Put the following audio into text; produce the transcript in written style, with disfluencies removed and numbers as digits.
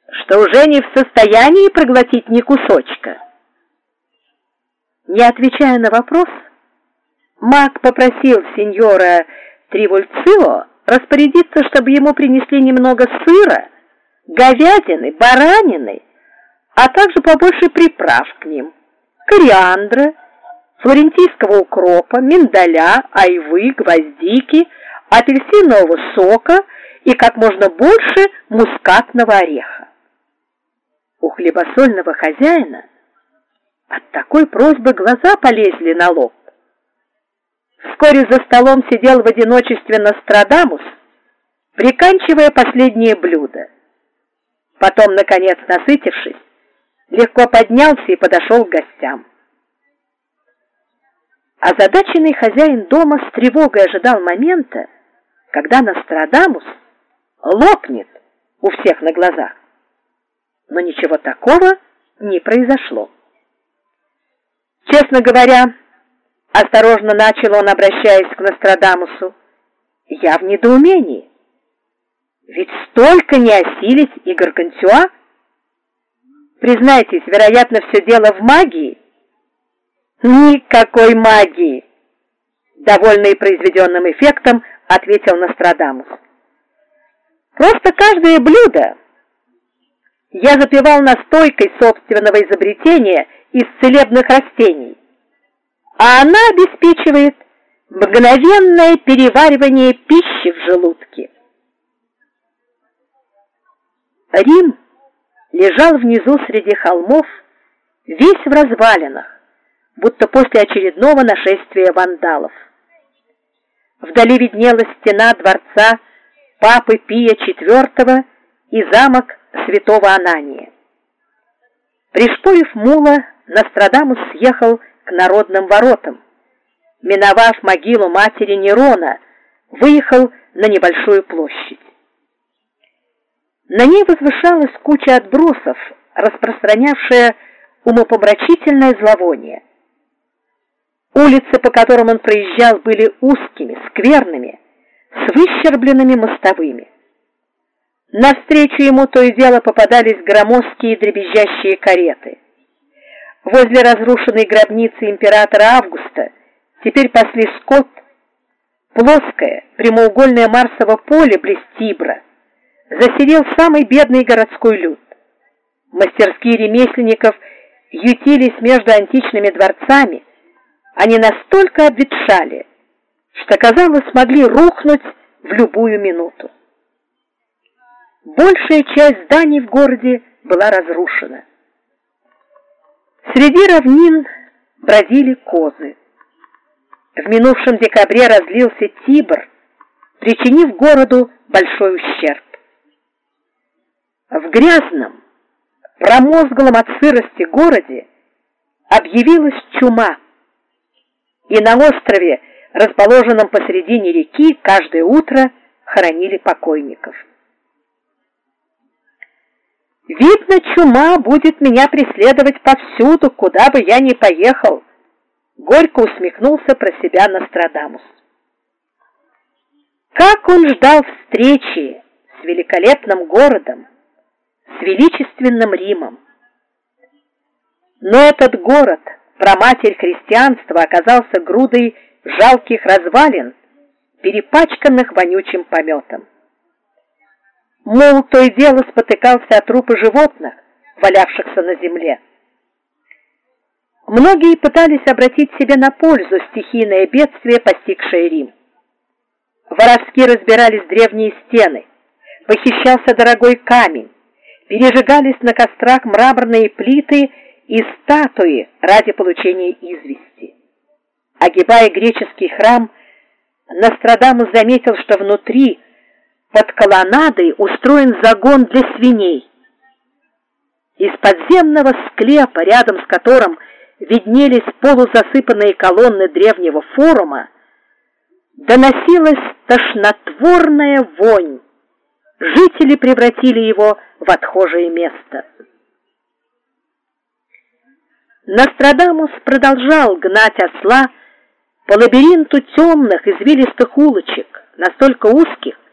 что уже не в состоянии проглотить ни кусочка. Не отвечая на вопрос, маг попросил сеньора Тривульцио распорядиться, чтобы ему принесли немного сыра, говядины, баранины, а также побольше приправ к ним: кориандра, флорентийского укропа, миндаля, айвы, гвоздики, апельсинового сока и как можно больше мускатного ореха. У хлебосольного хозяина от такой просьбы глаза полезли на лоб. Вскоре за столом сидел в одиночестве Нострадамус, приканчивая последнее блюдо. Потом, наконец, насытившись, легко поднялся и подошел к гостям. Озадаченный хозяин дома с тревогой ожидал момента, когда Нострадамус лопнет у всех на глазах. Но ничего такого не произошло. Честно говоря, осторожно начал он, обращаясь к Нострадамусу, я в недоумении. Ведь столько не осилить и Гаргантюа? Признайтесь, вероятно, все дело в магии? Никакой магии! Довольный произведенным эффектом, ответил Нострадамус. Просто каждое блюдо я запивал настойкой собственного изобретения из целебных растений, а она обеспечивает мгновенное переваривание пищи в желудке. Рим лежал внизу среди холмов, весь в развалинах, будто после очередного нашествия вандалов. Вдали виднелась стена дворца папы Пия IV и замок святого Анания. Пришпорив мула, Нострадамус съехал к Народным воротам. Миновав могилу матери Нерона, выехал на небольшую площадь. На ней возвышалась куча отбросов, распространявшая умопомрачительное зловоние. Улицы, по которым он проезжал, были узкими, скверными, с выщербленными мостовыми. Навстречу ему то и дело попадались громоздкие дребезжащие кареты. Возле разрушенной гробницы императора Августа теперь пасли скот. Плоское, прямоугольное Марсово поле близ Тибра заселил самый бедный городской люд. Мастерские ремесленников ютились между античными дворцами. Они настолько обветшали, что, казалось, могли рухнуть в любую минуту. Большая часть зданий в городе была разрушена. Среди равнин бродили козы. В минувшем декабре разлился Тибр, причинив городу большой ущерб. В грязном, промозглом от сырости городе объявилась чума, и на острове, расположенном посредине реки, каждое утро хоронили покойников. «Видно, чума будет меня преследовать повсюду, куда бы я ни поехал», — горько усмехнулся про себя Нострадамус. Как он ждал встречи с великолепным городом, с величественным Римом! Но этот город, праматерь христианства, оказался грудой жалких развалин, перепачканных вонючим пометом. Мул то и дело спотыкался о трупы животных, валявшихся на земле. Многие пытались обратить себе на пользу стихийное бедствие, постигшее Рим. Воровски разбирались древние стены, похищался дорогой камень, пережигались на кострах мраморные плиты и статуи ради получения извести. Огибая греческий храм, Нострадамус заметил, что внутри, под колоннадой, устроен загон для свиней. Из подземного склепа, рядом с которым виднелись полузасыпанные колонны древнего форума, доносилась тошнотворная вонь. Жители превратили его в отхожее место. Нострадамус продолжал гнать осла по лабиринту темных, извилистых улочек, настолько узких,